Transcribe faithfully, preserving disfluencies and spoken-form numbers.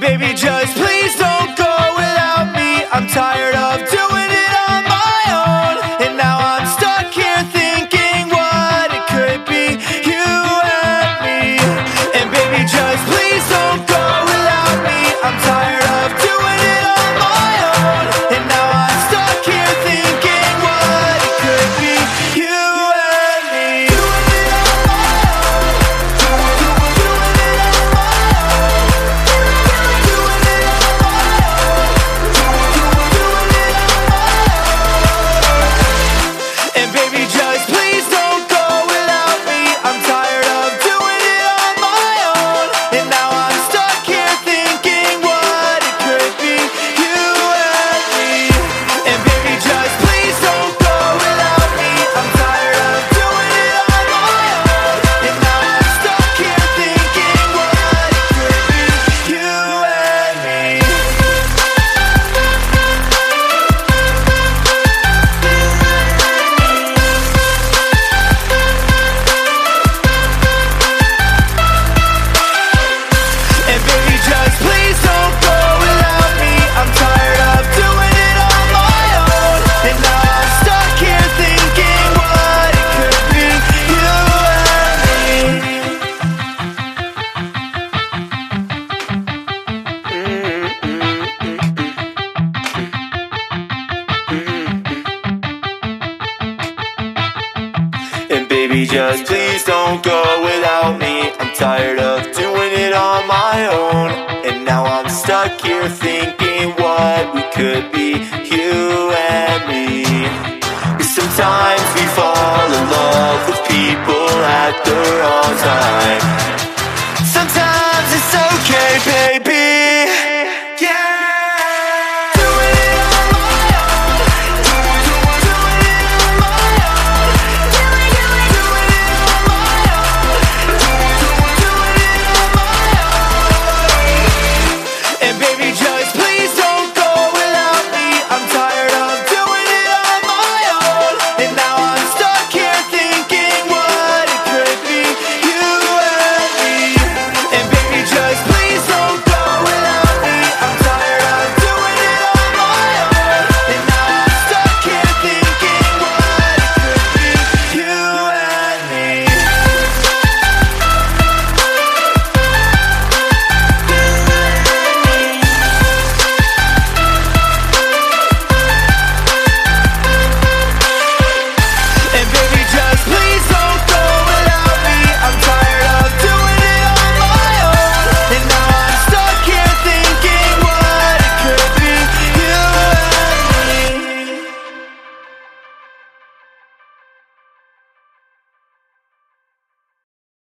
baby, just please don't go without me. I'm tired of doing it on my own, and now I'm stuck here thinking what it could be, you and me. And baby, just please don't go without me. I'm tired of doing it on my own, and now I'm stuck here thinking what it could be, you and me. Doing it on my own, doing, doing, doing it on my own, doing it on my own, doing, doing, doing it on my own. And baby, just please don't go without me. I'm tired of doing it on my own, and now I'm stuck here thinking what it could be, you and me. And baby, just please don't go without me. I'm tired of doing it on my own, and now I'm stuck here thinking what it could be, you and me. And baby, just please don't go without me. I'm tired of doing it on my own, and now I'm stuck here thinking what it could be, you and me. And baby, just please don't go without me. I'm tired of doing it on my own, and now I'm stuck here thinking what we could be, you and me. 'Cause sometimes we fall in love with people at the wrong time. Sometimes it's okay, baby.